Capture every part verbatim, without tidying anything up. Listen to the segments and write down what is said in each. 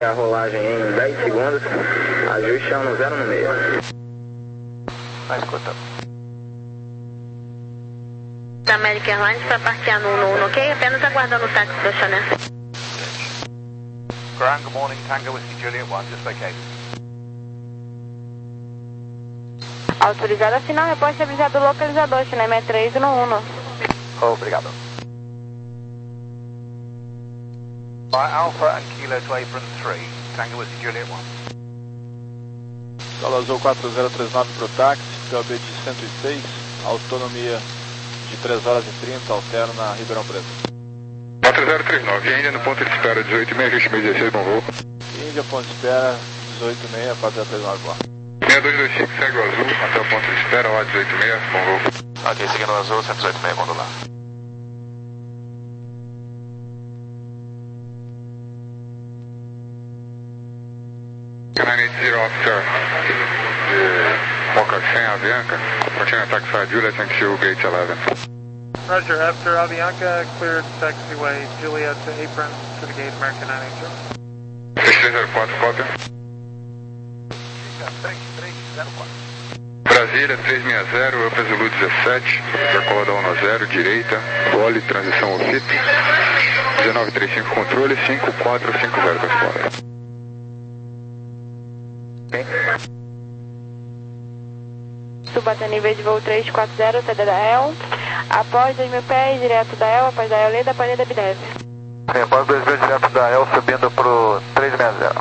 A rolagem em dez segundos, ajuste no zero no meio. Vai escutar. Da American Airlines para partir no Uno, ok? Apenas aguardando o táxi do Chanel. Grand, good morning, Tango Whiskey Juliet one, just vacated. Autorizado a assinar o repórter estabilizado do localizador, Chanel sessenta e três no Uno. Obrigado. By Alpha and Kilo to Apron three, Tango Whiskey Juliet one. Solo Azul quatro zero três nove para o táxi, P O B de cento e seis, autonomia de três horas e trinta, altero na Ribeirão Preto. quatro zero três nove, Índia no ponto de espera, dezoito e meia, vinte e meia, dezesseis, bom voo. Índia, ponto de espera, dezoito e meia, quatro zero três nove, lá. seis dois dois cinco, segue o Azul, até o ponto de espera, lá dezoito e meia, bom voo. Ok, seguindo o Azul, cento e dezoito e meia, modular. Can I need zero officer de Mocassin, Avianca, approaching taxi Juliet and Q, gate eleven. Roger, after Avianca, cleared taxiway Juliet to Apron to the gate American nine eight zero. três três zero quatro, cópia. três três zero quatro. Brasília, três seis zero, Alfa Zulu dezessete, percolada um zero, direita, vole, transição O F I P, dezenove trinta e cinco, controle, cinco quatro cinco zero, responde. Suba nível de voo três quatro zero, saída da E L. Após dois mil pés, direto da E L, após da E L e da Panida Bideve. Sim, após dois mil direto da E L, subindo pro três seis zero.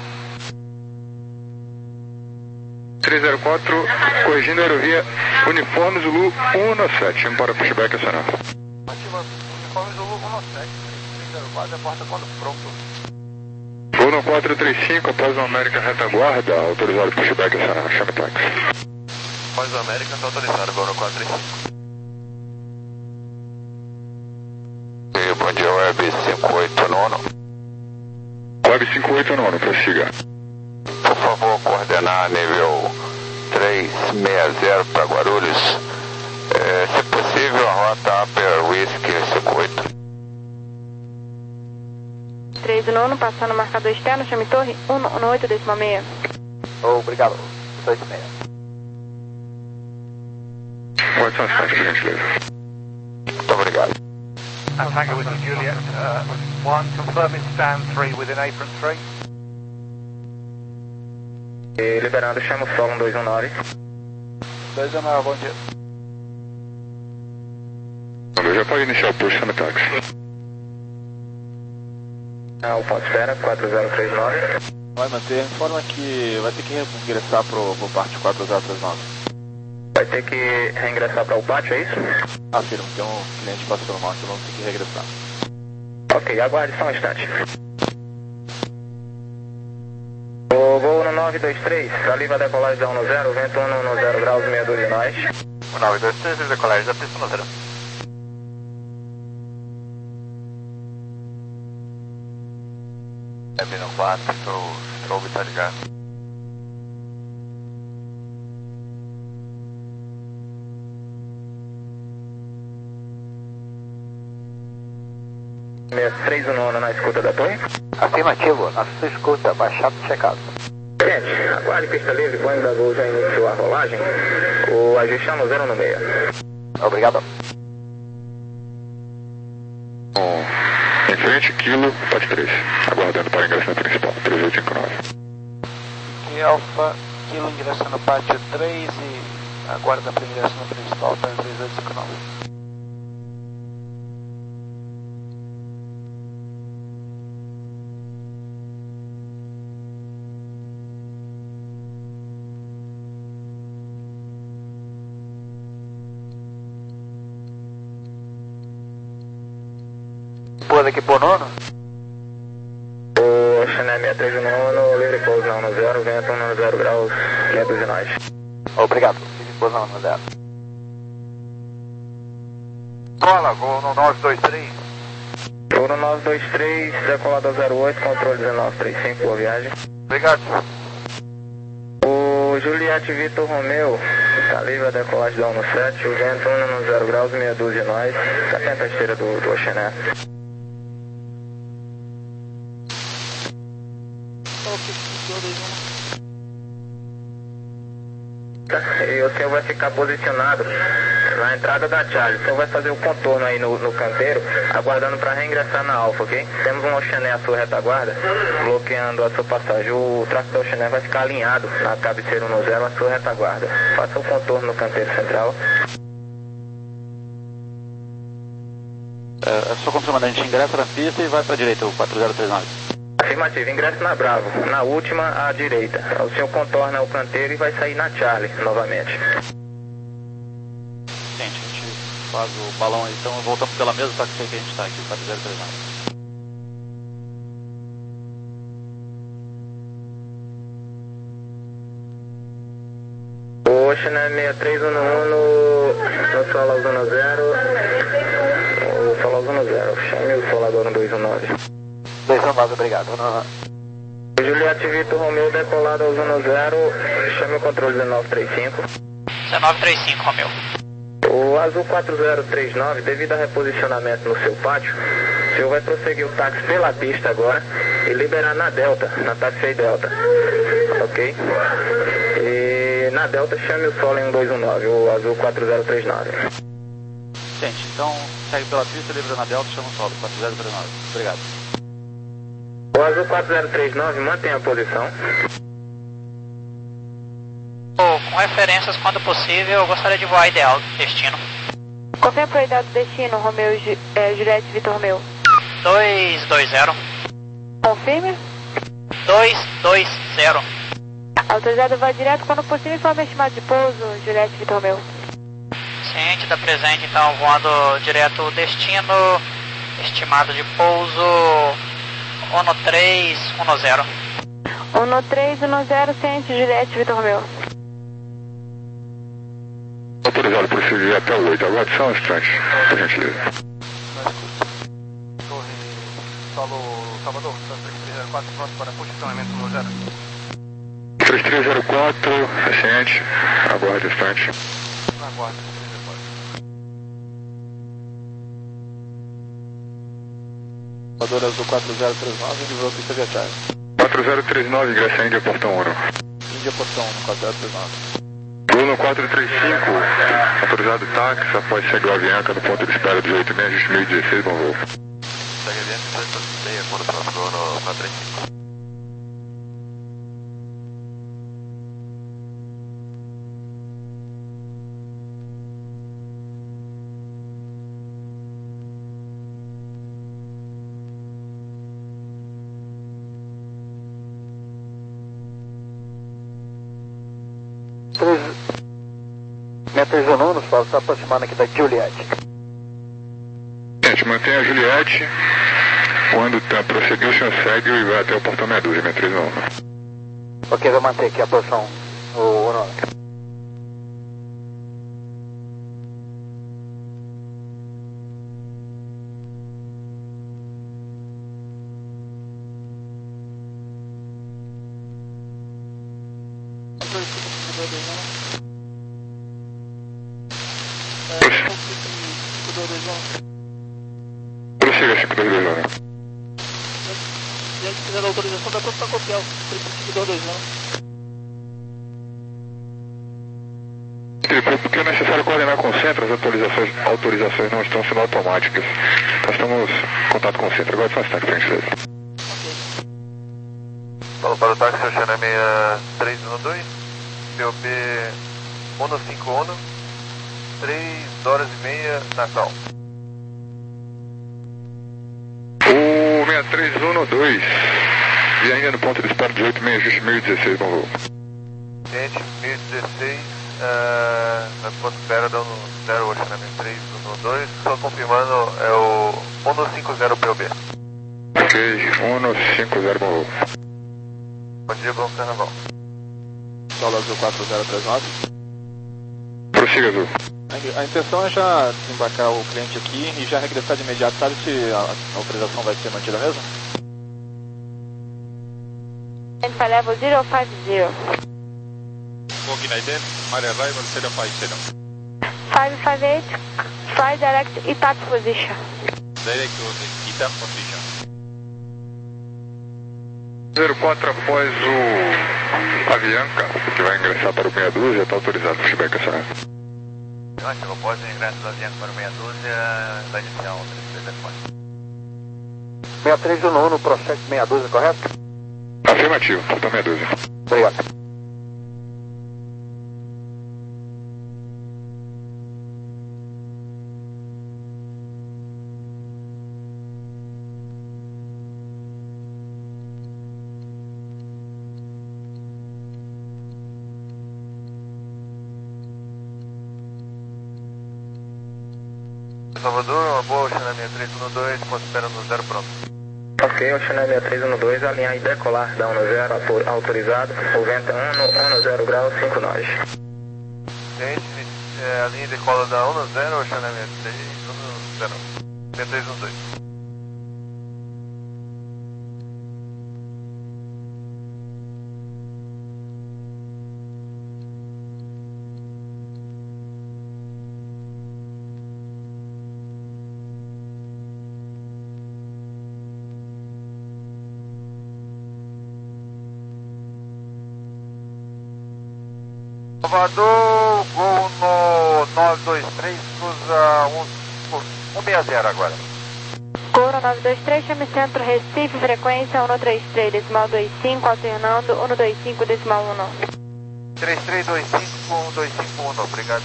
três zero quatro, corrigindo a aerovia, uniforme Zulu um sete, indo para pushback acionado. Ativa uniforme Zulu um sete, três zero quatro, aporta quando pronto. Uno quatro três cinco, após o América retaguarda, autorizado pushback acionado, chame táxi. Após o América, está autorizado, Uno quatro três cinco. E bom dia, Web cinco oito nove. Web cinco oito nove, prossiga. Por favor, coordenar nível três seis zero para Guarulhos. É, se possível, a rota Upper Whiskey cinco oito. três no Uno, passando o marcador externo, chame torre um no oito décima seis. Obrigado, dezoito e meia. Pode ser por gentileza. Muito obrigado. Tango Whiskey Juliet uh, one, confirm it stand three within apron three. E liberando, chama o solo um dois um nove. dois um nove, bom dia. Já pode iniciar o push, chame táxi. Ah, o ponto de espera, quatro zero três nove. Vai manter, informa que vai ter que regressar pro, pro parte quatro zero três nove. Vai ter que reingressar para o pátio, é isso? Afirmo, tem um cliente passando mal, então vamos ter que regressar. Ok, aguarde só um instante. O voo no nove dois três, saliva decolagem da um zero, vento um no zero graus, meia dúzia de nós. O nove dois três, decolagem da pista no zero. É bem no quatro, o strobe tá ligado. três um nove na escuta da torre. Afirmativo, na sua escuta, baixado checado. Gente, aguarde pista livre, quando da Gol já iniciou a rolagem, o ajuste é no zero no meio. Obrigado. Bom, em frente, quilo, pode três, aguardando para ingressar na principal, três oito cinco nove. E Alfa, quilo ingressando no pátio três e aguarda para ingresso no principal, três oito cinco nove. Pôs aqui por nono? O Chanel sessenta e três no nono, livre pouso na um zero, vento um no zero graus, meia dúzia de nós. Obrigado, livre pouso na um zero. Bola, voo no nove dois três. Voo no nove dois três, decolado a zero oito, controle dezenove trinta e cinco, boa viagem. Obrigado. O Juliette Vitor Romeu, tá livre a decolagem da um sete, o vento um no zero graus, meia dúzia de nós, setenta a esteira do, do Oxené. E o senhor vai ficar posicionado na entrada da Charlie. O senhor vai fazer o contorno aí no, no canteiro, aguardando para reingressar na Alfa, ok? Temos um Oceané à sua retaguarda, bloqueando a sua passagem. O tráfego do Oceané vai ficar alinhado na cabeceira um zero à sua retaguarda. Faça o contorno no canteiro central. É, é só confirmando, a gente ingressa na pista e vai para a direita, o quatro zero três nove. Afirmativo, ingresso na Bravo, na última à direita. O senhor contorna o canteiro e vai sair na Charlie novamente. Gente, a gente faz o balão aí, então voltamos pela mesma táxi que a gente está aqui, quatro zero três nove. O Oceané seis três um um no, no solo zona zero. O solo zona zero, chame o solo agora no dois um nove. dois um nove, obrigado. Juliette Vitor Romeu, decolado ao zona zero, chame o controle dezenove trinta e cinco. dezenove trinta e cinco, Romeu. O Azul quatro zero três nove, devido a reposicionamento no seu pátio, o senhor vai prosseguir o táxi pela pista agora e liberar na Delta, na taxi Delta, ok? E na Delta chame o solo em um dois um nove, o Azul quatro zero três nove. Gente, então segue pela pista, libera na Delta, chama o solo, quatro zero três nove. Obrigado. O Azul quatro zero três nove, mantenha a posição. Oh, com referências quando possível, eu gostaria de voar ideal do destino. Confirma para o ideal do destino, Romeu, Ju, é, Juliette Vitor Romeu. dois dois zero. Confirme. dois dois zero. Autorizado vai direto quando possível, informe estimado de pouso, Juliette Vitor Romeu. Ciente da presente, então, voando direto destino, estimado de pouso um três um zero. um três um zero, ciente, Juliette Vitor Romeu. Autorizado por seguir até o oito, aguarde só um instante, por gentileza. Torre solo Salvador, três três zero quatro, pronto para posicionamento no zero. três três zero quatro, ciente, aguarde um instante. Aguarde, três três zero quatro. Salvador Azul quatro zero três nove, livrou a pista via Charlie. quatro zero três nove, ingressa Índia, portão um. Índia, portão um, quatro zero três nove. Bruno quatro três cinco, autorizado táxi, após chegar a Avianca no ponto de espera dezoito e meia, ajuste mil e dezesseis, bom voo. Segue adiante, dezoito e meia, quando para o Bruno quatro três cinco. três um um, só está aproximando aqui da Juliette. Gente, mantenha a Juliette. Quando tá, prosseguir, o senhor segue e vai até o portão meia dúzia, seis três um um. Ok, vou manter aqui a posição, o, o nome. Prossiga cinco dois dois um. Se a gente fizer a autorização, dá pronto para copiar o cinco dois dois um. Porque é necessário coordenar com o centro, as autorizações, autorizações não estão sendo automáticas. Nós estamos em contato com o centro, agora só um instante, por gentileza. Fala para o táxi Oceané seis três um dois, P O P um cinco um, três horas e meia, Natal. O seis três um dois, e ainda no ponto de espera dezoito e meia, ajuste mil e dezesseis, bom voo. Gente, mil e dezesseis, uh, na ponto de espera dando zero Oceané três um dois, só confirmando é o um cinco zero P O B. Ok, um cinco zero, bom voo. Bom dia, bom carnaval. Solo Azul quatro zero três nove. Prossiga, Azul. A intenção é já desembarcar o cliente aqui e já regressar de imediato. Sabe se a, a autorização vai ser mantida mesmo? Identify level zero five zero. Walking ident, my arrival zero five zero. five five eight, fly direct E T A C position. Direct to the E T A C position. zero quatro após o Avianca, que vai ingressar para o meia dúzia, está autorizado o pushback acionado. Ótimo, após o ingresso do Avianca para o meia dúzia, vai iniciar um três três telefone. sessenta e três no Uno, prossegue meia dúzia, correto? Afirmativo, falta meia dúzia. Obrigado. Salvador, uma boa, Ocean sessenta e três um dois, ponto espera no zero pronto. Ok, Ocean sessenta e três um dois, alinhar e decolar da um zero, autorizado, o vento um zero graus, cinco nós. Gente, é, a linha de decola da um zero, Ocean sessenta e três um zero, sessenta e três um dois. Salvador, gol no nove dois três, usa um seis zero agora. Gol no nove dois três, chame centro Recife, frequência um três três, decimal dois cinco, alternando um dois cinco, decimal um. três três dois cinco, um dois cinco um, obrigado.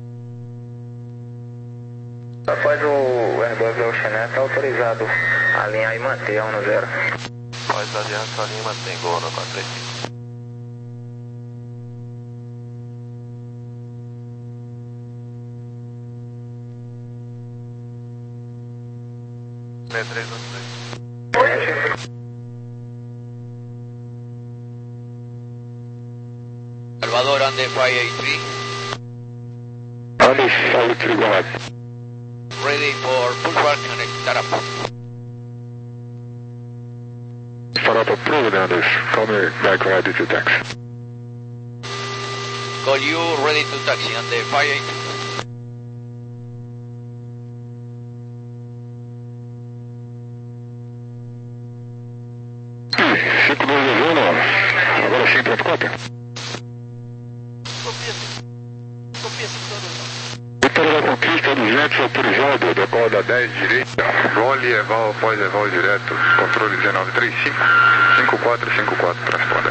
Após o Airbus Ocean, está autorizado a alinhar e manter a um zero. Após a aliança, a linha mantém gol no quatro três cinco. sessenta e três um dois. Salvador, under cinco oito três. Under cinco oito três, go ahead. Ready for pushback and start up. Start up approved, Anders. Call me back ready to taxi. Call you ready to taxi under cinco oito três. cinco dois dois um, agora sim, ponto cópia. Copia, copia cinco dois dois um. Vitória da Conquista duzentos, autorizado, decola da dez direita, vole, eval, após eval direto, controle dezenove trinta e cinco, cinco quatro cinco quatro, transponder.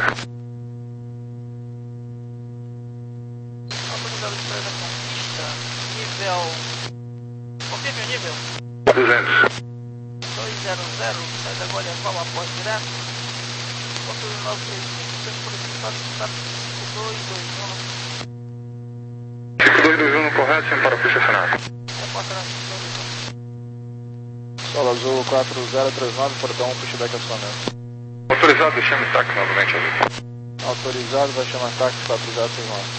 Autorizado de Vitória da Conquista, nível... Confirme o nível. duzentos. dois zero zero, sai da Gole Eval, após direto. Controle nove três cinco, centro policial, estado cinco dois dois um. cinco dois dois um correto, sem parafuso acionado. Repórter na cinco dois dois um. Solo Azul quatro zero três nove, portão pushback acionamento. Autorizado, chame táxi novamente ali. Autorizado, vai chamar táxi quatro zero três nove.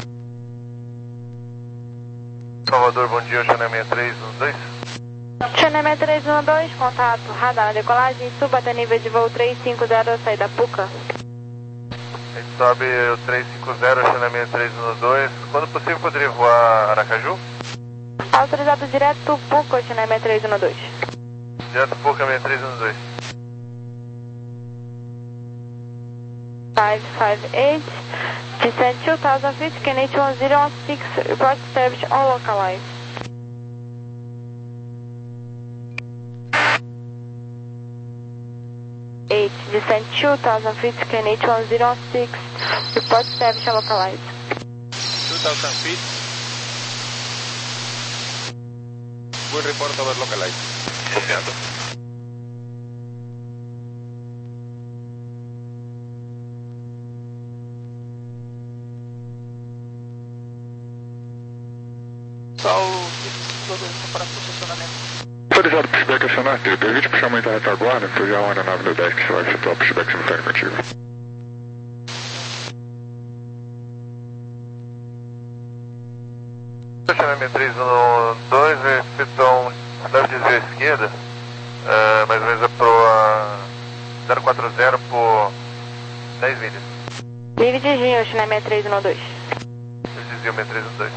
Salvador, bom dia, Ocean sessenta e três um dois. Ocean sessenta e três um dois, contato, radar na decolagem, suba até nível de voo trezentos e cinquenta, saída Puca. A gente sobe o trezentos e cinquenta, Ocean sessenta e três um dois. Quando possível, poderia voar Aracaju? Autorizado direto Puca, Ocean sessenta e três um dois. Direto Puca, sessenta e três um dois. five five eight, descend two thousand feet, K N H one zero one six, report service on localize. eight, descend two thousand feet, K N H one zero one six, report service on localize. two thousand feet. Good report over localized. Copiado. Só o cinco dois dois um para funcionamento. Autorizado pushback acionado, permite puxar muita retaguarda, que eu já ando na nave no dez que você vai efetuar o pushback simultâneo contigo. Ocean sessenta e três um dois, efetuou um leve desvio à esquerda, uh, mais ou menos para o zero quatro zero por dez milhas. Livre de Ginho, Ocean sessenta e três um dois. Desvio sessenta e três um dois.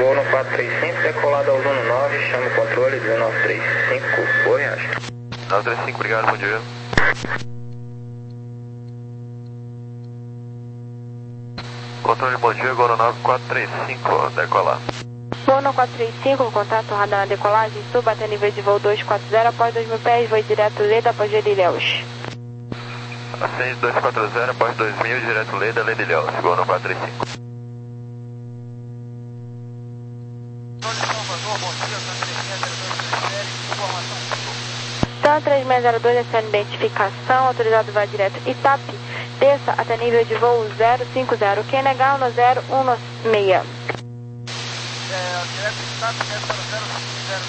Vou no quatro três cinco, decolado ao Uno nove, chama o controle dezenove trinta e cinco, oi, acho. dezenove trinta e cinco, obrigado, bom dia. Controle, bom dia, Gol nove quatro três cinco, decolar. Uno quatro três cinco, contato radar na decolagem, suba até nível de voo dois quatro zero, após dois mil pés, voo direto Leda, após Ilhéus. Ascende dois quatro zero, após dois mil, direto Leda, Leda Ilhéus, Gol no quatro três cinco. Então três seis zero dois, essa é a identificação, autorizado vai direto Itape, desça até nível de voo zero cinco zero, Q N H um zero um seis. É, direto Itape, desça no zero cinco zero,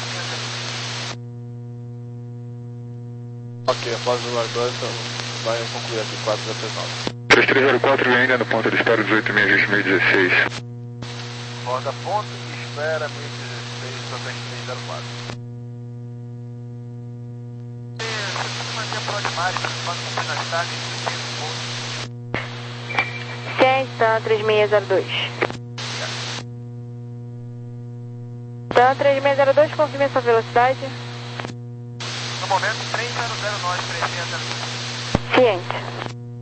Ok, após o Barbosa, vai concluir aqui quatro zero três nove. três três zero quatro, ainda no ponto de espera dezoito mil, ajuste mil e dezesseis. Roda ponto de espera mil e dezesseis, totalmente três zero quatro. Ciência, três seis zero dois. Então, três seis zero dois, confirme sua velocidade. No momento, três zero zero nove, três seis zero dois. Ciente.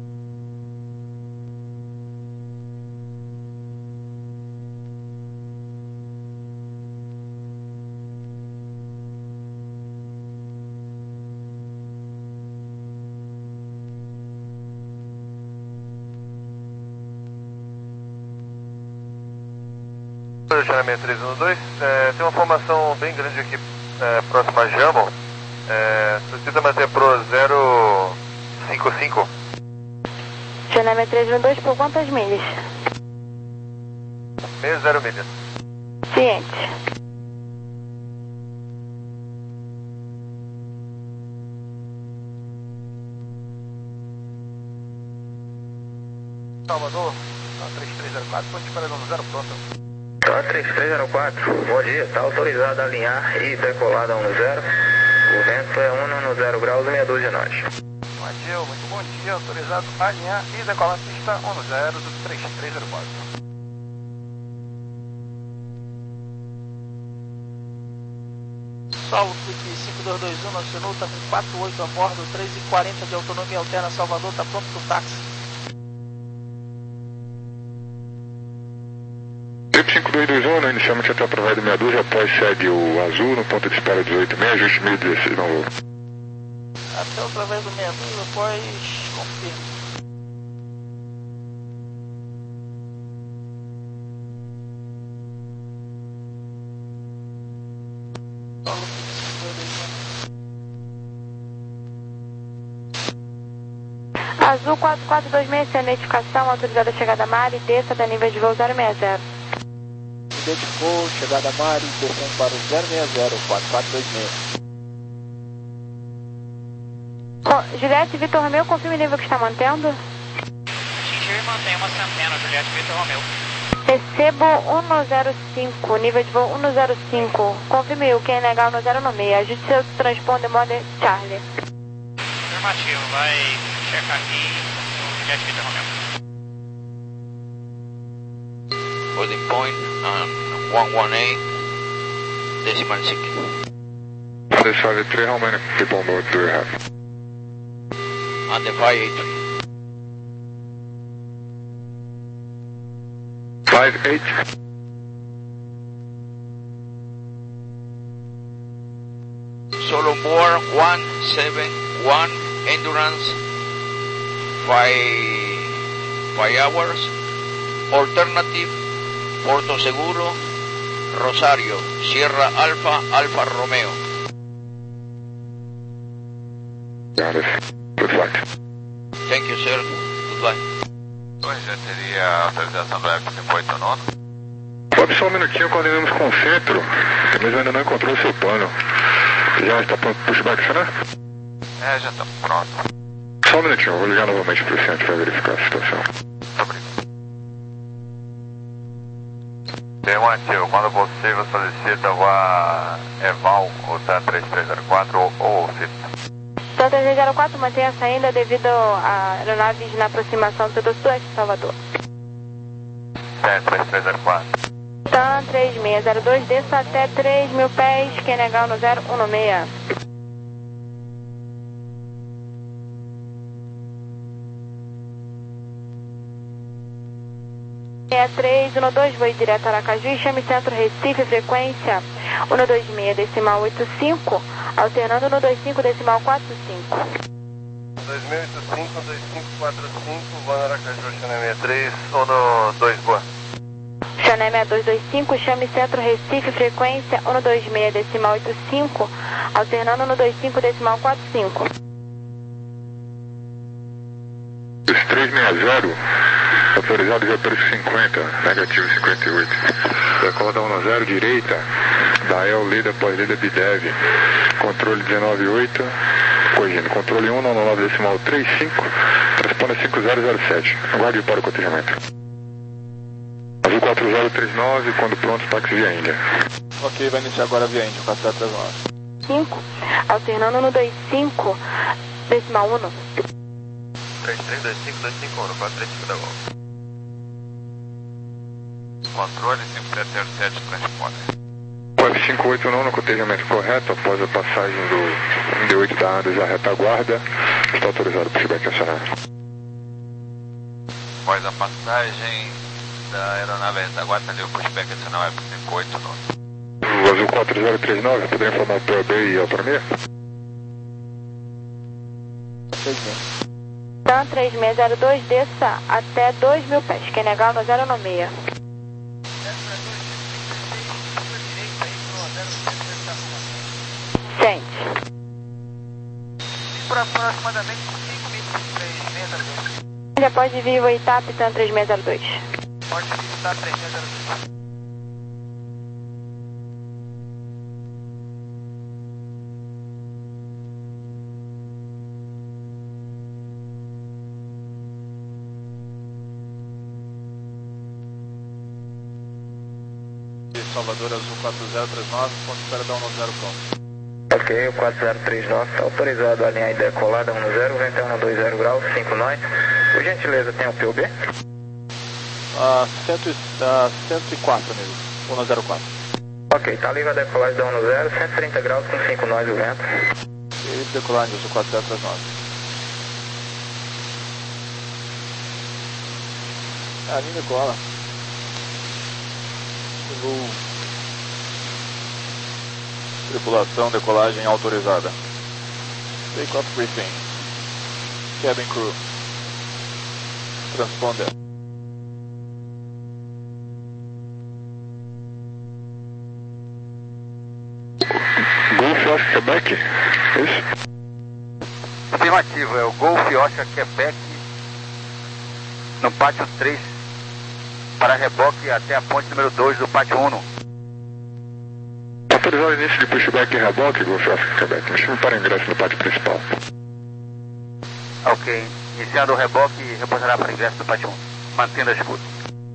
Xaramento três um dois, é, tem uma formação bem grande aqui é, próxima a Jamon. É, solicita manter pro zero cinco cinco. Xaramento três um dois, por quantas milhas? Meio zero milhas. Ciente. Salvador, três três zero quatro, ponte para no zero pronto. Tá, três três zero quatro, bom dia, está autorizado a alinhar e decolada um zero. O vento é um no zero graus e meia dúzia de nós. Mateu, muito bom dia, autorizado a alinhar e decolar pista um no zero do três três zero quatro. Saulo Flick cinco dois dois um, acionou, está com quatro oito a bordo, três e quarenta de autonomia alterna, Salvador, está pronto para o táxi. cinco dois dois um, inicialmente até aprovado meia dúzia, após segue o azul no ponto de espera dezoito mil, ajuste mil e dezesseis, não vou. Até através do meia dúzia, após confirme. Azul quatro quatro dois seis, sem identificação, autorizada a chegada a mar e desça até nível de voo zero seis zero. Identificou, chegada a mar e descendo para o zero seis zero, quatro quatro dois seis. Juliette Vitor Romeu, confirme o nível que está mantendo. Atingiu e mantém uma centena, Juliette Vitor Romeu. Recebo um zero cinco, nível de voo um zero cinco. Confirme o Q N H um zero seis. Ajuste seu transponder model Charlie. Afirmativo, vai checar aqui o Juliette Vitor Romeu. Holding point on one one eight, decimal six. six five three, how many people on board do you have? On the five eight three. five eight. Solo board one seven one, endurance five, five hours, alternative, Porto Seguro, Rosario, Sierra Alfa, Alfa Romeo. Got it. Good flight. Thank you, sir. Goodbye. Oi, já teria autorização do F cinco oito nove? Sobe só um minutinho, coordenamos com o centro, mas ainda não encontrou o seu plano. Já está pronto para o pushback, né? É, já está pronto. Só um minutinho, vou ligar novamente para o centro para verificar a situação. Obrigado. Tem um ativo, quando possível solicita a Eval, o T A três três zero quatro ou, ou o F I T. Então três três zero quatro mantém a saída devido a aeronaves na aproximação do setor sueste de Salvador. T A três três zero quatro. TAM três seis zero dois, desça até três mil pés, Q N H no zero um seis. seis três um dois, voo direto a Aracaju, chame Centro Recife, frequência um dois seis, decimal oito cinco, alternando no dois cinco, decimal quatro cinco. dois mil e oitenta e cinco, dois cinco quatro cinco, voo Aracaju, Xané sessenta e três, ou no dois, boa. Xané seis dois dois cinco, chame Centro Recife, frequência um dois seis, decimal oito cinco, alternando no dois cinco, decimal quatro cinco. três seis zero, autorizado de aperto cinquenta, negativo cinquenta e oito. Decola da um zero, direita, da El Lida pós Lida Bidev, controle dezenove oito, corrigindo, controle um nove decimal trinta e cinco, responda cinco zero zero sete, aguarde para o cotejamento. Azul quatro zero três nove, quando pronto, táxi via Índia. Ok, vai iniciar agora via Índia, quatro zero três nove. cinco, alternando no dois cinco, decimal um. três três dois cinco dois cinco um, quatro três cinco da volta. Controle cinco sete zero sete, transponder. quatro cinco oito nove, no cotejamento correto, após a passagem do D oito da Andes à retaguarda, está autorizado para o feedback acionar. Após a passagem da aeronave à retaguarda, deu pushback adicional é cinco oito nove. O Azul quatro zero três nove, poderia informar o P O B e autonomia? TAM três seis zero dois, desça até dois mil pés, Q N H no zero um seis. Sente. Por aproximadamente cinco minutos, três seis zero dois. Já pode vir o Itap, TAM três seis zero dois. Pode vir o TAM três seis zero dois. Salvador Azul quatro zero três nove, ponto de espera da um zero pronto. Ok, o quatro zero três nove está autorizado a alinhar e decolar da um zero, vento é um dois zero graus, cinco nós. Por gentileza, tem o P O B? Ah, cento e quatro, amigo, um zero quatro. Ok, está livre a decolagem da um zero, cento e trinta graus com cinco nós o vento. E decolagem Azul quatro zero três nove. Ah, nem decola. Voo. Tripulação, decolagem autorizada. Take-off briefing. Cabin crew. Transponder. Golf Oscar Quebec, é isso? Afirmativo, é o Golf Oscar Quebec no pátio três para reboque até a ponte número dois do pátio um. Autorizar o início de pushback e reboque, Golf Oscar Quebec. Me chame para ingresso no pátio principal. Ok, iniciando o reboque e repousará para ingresso do pátio um, mantendo a escuta.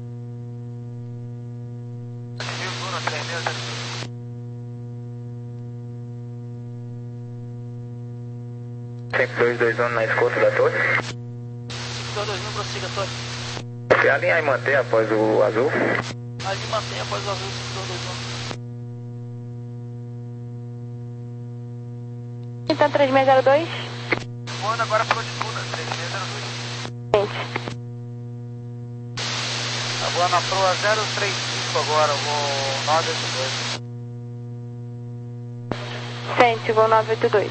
cinco dois dois um na escuta da torre. cinco dois dois um, prossiga, torre. Ok, alinhar e manter após o azul. Ali mantém após o azul, cinco dois dois um. Então três seis zero dois. Voando agora para o Odipuna, três seis zero dois. Tá voando a proa zero três cinco agora, voo nove oito dois. Sente, voo nove oito dois.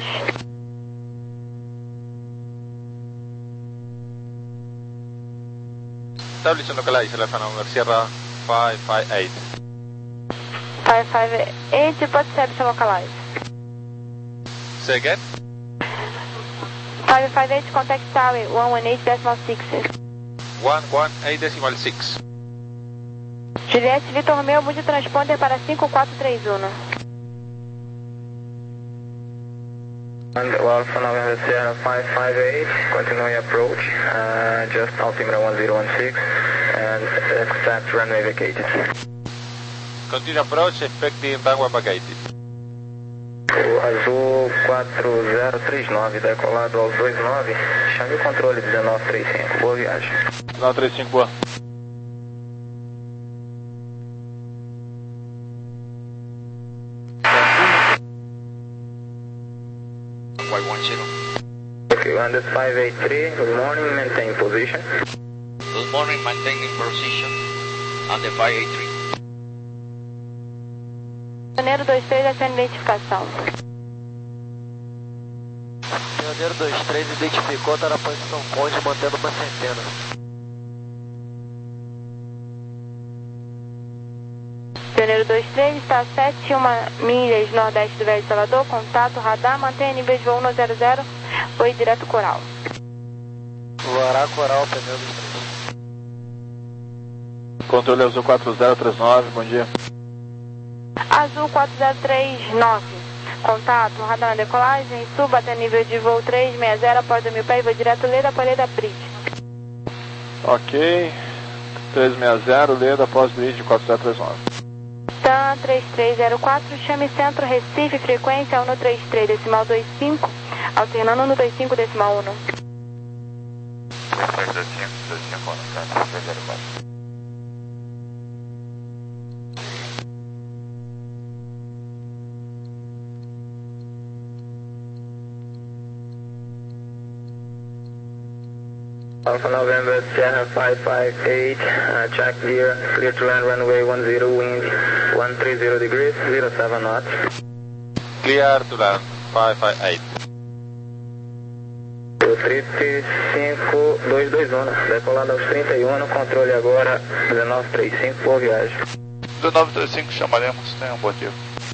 Establish localize, telephone number Sierra five five eight. five five eight, pode ser establish localize. Say again? five five eight, contact tower, one one eight decimal six. one one eight decimal six. Juliette Vitor Romeo, mude transponder para cinco quatro três um. And Alpha November Sierra five five eight, continuing approach, uh, just altimeter one zero one six, and expect runway vacated. Continue approach, expecting runway vacated. O Azul quatro zero três nove, decolado aos dois nove, chame o controle dezenove trinta e cinco, boa viagem. dezenove trinta e cinco, boa. five one zero. Okay, one this five eight three, good morning, maintain position. Good morning, maintaining position on the five eight three. Pioneiro dois três, essa identificação. Pioneiro dois três identificou, está na posição Conde, mantendo uma centena. Pioneiro dois três está a sete e uma milhas nordeste do Velho Salvador, contato radar, mantenha nível de voo um zero zero, foi direto Coral. Voará Coral, Pioneiro dois três. Controle Azul quatro zero três nove, bom dia. Azul quatro zero três nove, contato, radar na decolagem, suba até nível de voo três seis zero, após dois mil pés, vou direto Leda, Poleda, Bridge. Ok, três seis zero, Leda, após Bridge quatro zero três nove. TAM três três zero quatro, chame centro, Recife, frequência um três três, decimal dois cinco, alternando no dois cinco, decimal um. três três dois cinco, dois cinco, três três zero quatro. Alpha November, Sierra five five eight, uh, check clear, clear to land runway one zero, wind one three zero degrees, zero seven knots. Clear to land, five five eight. trinta e cinco, dois dois um, decolado aos trinta e um, controle agora dezenove trinta e cinco, boa viagem. dezenove trinta e cinco, chamaremos, tenha um bom dia.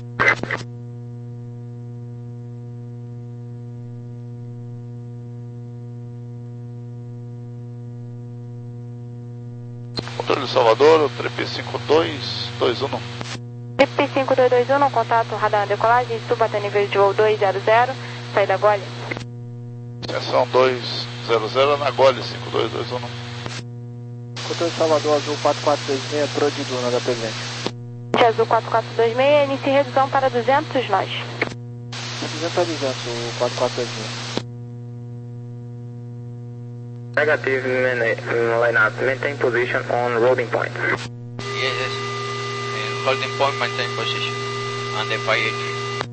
Controle Salvador, Trip cinco dois dois um. Trip cinco dois dois um, contato radar na decolagem, suba até nível de voo dois zero zero, saída Gole. Extensão dois zero zero na Gole cinco dois dois um. Controle Salvador, Azul quatro quatro dois seis, Pro de Duna da presente. Azul quatro quatro dois seis, inicie redução para duzentos nós. duzentos a duzentos, o quatro quatro dois seis. Negative line-up, maintain position on holding point. Yes, yes. Uh, holding point, maintain position on the five eight three.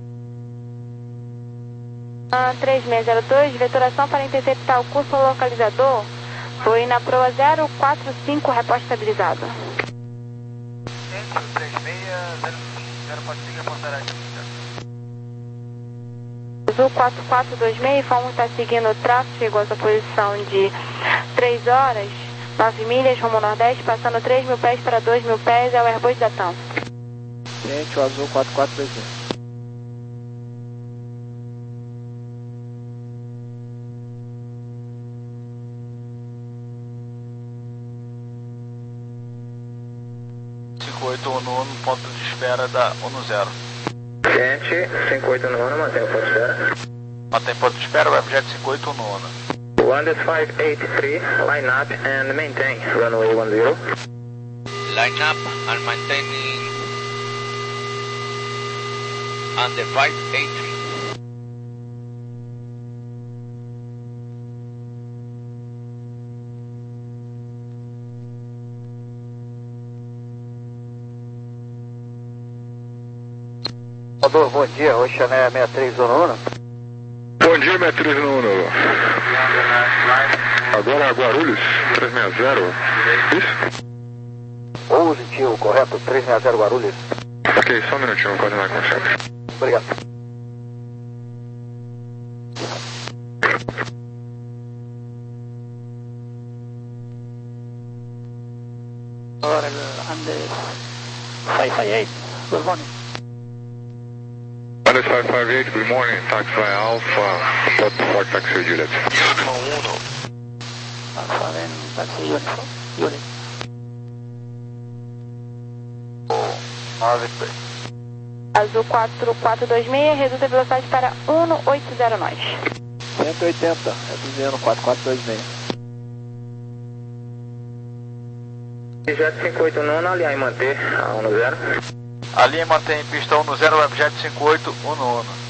Ah, três seis zero dois, veturação para interceptar o curso localizador. Foi na proa zero quatro cinco, reposta estabilizado. três seis zero zero quatro cinco, reportará. Azul quatro quatro dois seis, F A um está seguindo o traço, chegou a sua posição de três horas, nove milhas, rumo nordeste, passando três mil pés para dois mil pés, é o Airbus da TAM. Gente, o Azul quatro quatro dois seis. cinco oito um no ponto de espera da um zero. Gente, cinco oito um, mantém o ponto de espera. Mantém ponto de espera, Webjet cinco oito um. one five eight three, line up and maintain runway one zero. Line up and maintaining on the five eight three. Salvador, bom dia, Oxané seis três um um. Bom dia, seis três um um. Agora Guarulhos, três seis zero. Isso? Positivo, correto, três seis zero Guarulhos. Ok, só um minutinho, quase nada com o chefe. Obrigado. Agora, Andes five five eight, good morning. Andes five five eight, good morning, taxi Alpha, Fort Fort Taxi Juliet. Alpha, then taxi unit. unit. Azul quatro quatro dois seis, reduz a velocidade para um oito zero nós. cento e oitenta, reduzindo quatro quatro dois seis. Jet cinco oito um, alinhar e manter a um zero. A linha mantém pista um zero, Webjet cinco oito um um.